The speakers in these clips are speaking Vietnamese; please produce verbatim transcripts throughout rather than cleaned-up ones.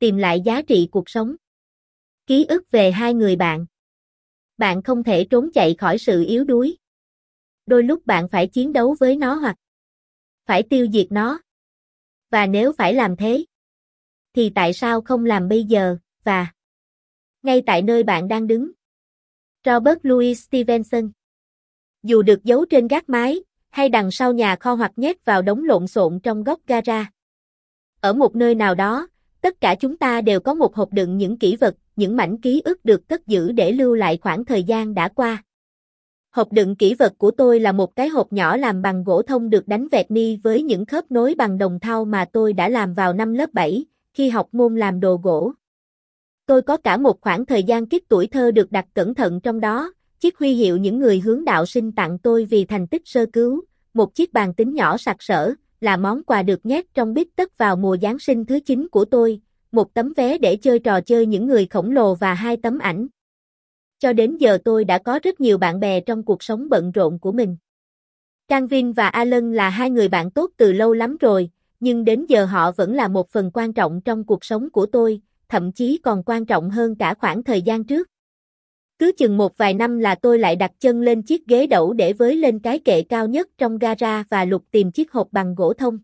tìm lại giá trị cuộc sống. Ký ức về hai người bạn. Bạn không thể trốn chạy khỏi sự yếu đuối. Đôi lúc bạn phải chiến đấu với nó hoặc phải tiêu diệt nó. Và nếu phải làm thế, thì tại sao không làm bây giờ, và ngay tại nơi bạn đang đứng? Robert Louis Stevenson. Dù được giấu trên gác mái, hay đằng sau nhà kho hoặc nhét vào đống lộn xộn trong góc gara. Ở một nơi nào đó, tất cả chúng ta đều có một hộp đựng những kỷ vật, những mảnh ký ức được cất giữ để lưu lại khoảng thời gian đã qua. Hộp đựng kỷ vật của tôi là một cái hộp nhỏ làm bằng gỗ thông được đánh vẹt ni với những khớp nối bằng đồng thau mà tôi đã làm vào năm lớp bảy, khi học môn làm đồ gỗ. Tôi có cả một khoảng thời gian kiếp tuổi thơ được đặt cẩn thận trong đó, chiếc huy hiệu những người hướng đạo sinh tặng tôi vì thành tích sơ cứu, một chiếc bàn tính nhỏ sặc sỡ, là món quà được nhét trong bít tất vào mùa Giáng sinh thứ chín của tôi, một tấm vé để chơi trò chơi những người khổng lồ và hai tấm ảnh. Cho đến giờ tôi đã có rất nhiều bạn bè trong cuộc sống bận rộn của mình. Calvin và Alan là hai người bạn tốt từ lâu lắm rồi, nhưng đến giờ họ vẫn là một phần quan trọng trong cuộc sống của tôi, thậm chí còn quan trọng hơn cả khoảng thời gian trước. Cứ chừng một vài năm là tôi lại đặt chân lên chiếc ghế đẩu để với lên cái kệ cao nhất trong gara và lục tìm chiếc hộp bằng gỗ thông.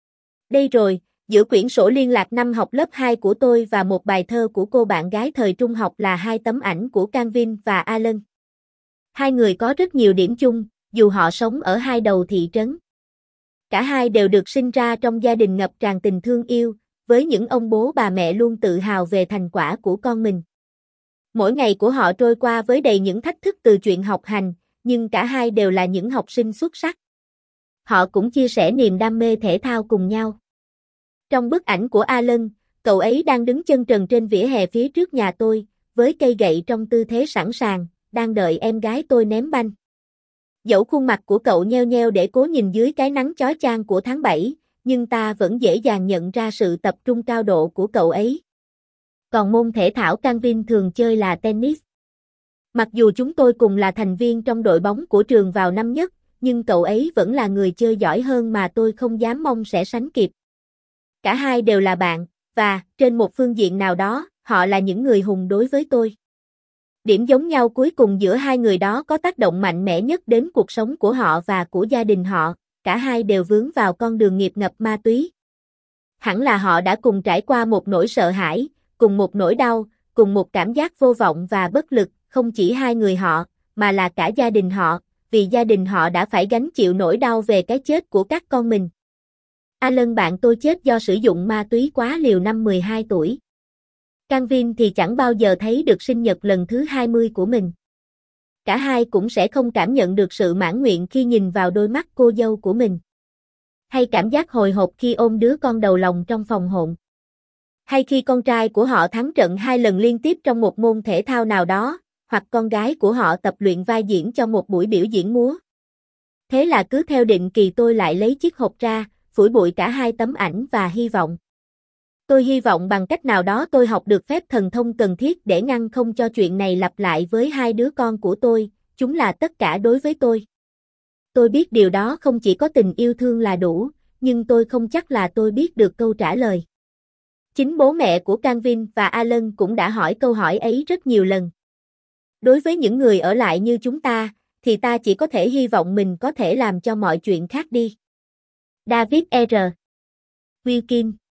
Đây rồi, giữa quyển sổ liên lạc năm học lớp hai của tôi và một bài thơ của cô bạn gái thời trung học là hai tấm ảnh của Calvin và Alan. Hai người có rất nhiều điểm chung, dù họ sống ở hai đầu thị trấn. Cả hai đều được sinh ra trong gia đình ngập tràn tình thương yêu, với những ông bố bà mẹ luôn tự hào về thành quả của con mình. Mỗi ngày của họ trôi qua với đầy những thách thức từ chuyện học hành, nhưng cả hai đều là những học sinh xuất sắc. Họ cũng chia sẻ niềm đam mê thể thao cùng nhau. Trong bức ảnh của Alan, cậu ấy đang đứng chân trần trên vỉa hè phía trước nhà tôi, với cây gậy trong tư thế sẵn sàng, đang đợi em gái tôi ném banh. Dẫu khuôn mặt của cậu nheo nheo để cố nhìn dưới cái nắng chói chang của tháng bảy, nhưng ta vẫn dễ dàng nhận ra sự tập trung cao độ của cậu ấy. Còn môn thể thao Calvin thường chơi là tennis. Mặc dù chúng tôi cùng là thành viên trong đội bóng của trường vào năm nhất, nhưng cậu ấy vẫn là người chơi giỏi hơn mà tôi không dám mong sẽ sánh kịp. Cả hai đều là bạn, và, trên một phương diện nào đó, họ là những người hùng đối với tôi. Điểm giống nhau cuối cùng giữa hai người đó có tác động mạnh mẽ nhất đến cuộc sống của họ và của gia đình họ, cả hai đều vướng vào con đường nghiệp ngập ma túy. Hẳn là họ đã cùng trải qua một nỗi sợ hãi, cùng một nỗi đau, cùng một cảm giác vô vọng và bất lực, không chỉ hai người họ, mà là cả gia đình họ, vì gia đình họ đã phải gánh chịu nỗi đau về cái chết của các con mình. Alan bạn tôi chết do sử dụng ma túy quá liều năm mười hai tuổi. Calvin thì chẳng bao giờ thấy được sinh nhật lần thứ hai mươi của mình. Cả hai cũng sẽ không cảm nhận được sự mãn nguyện khi nhìn vào đôi mắt cô dâu của mình. Hay cảm giác hồi hộp khi ôm đứa con đầu lòng trong phòng hôn. Hay khi con trai của họ thắng trận hai lần liên tiếp trong một môn thể thao nào đó, hoặc con gái của họ tập luyện vai diễn cho một buổi biểu diễn múa. Thế là cứ theo định kỳ tôi lại lấy chiếc hộp ra, phủi bụi cả hai tấm ảnh và hy vọng. Tôi hy vọng bằng cách nào đó tôi học được phép thần thông cần thiết để ngăn không cho chuyện này lặp lại với hai đứa con của tôi, chúng là tất cả đối với tôi. Tôi biết điều đó không chỉ có tình yêu thương là đủ, nhưng tôi không chắc là tôi biết được câu trả lời. Chính bố mẹ của Calvin và Alan cũng đã hỏi câu hỏi ấy rất nhiều lần. Đối với những người ở lại như chúng ta, thì ta chỉ có thể hy vọng mình có thể làm cho mọi chuyện khác đi. David R. Wilkin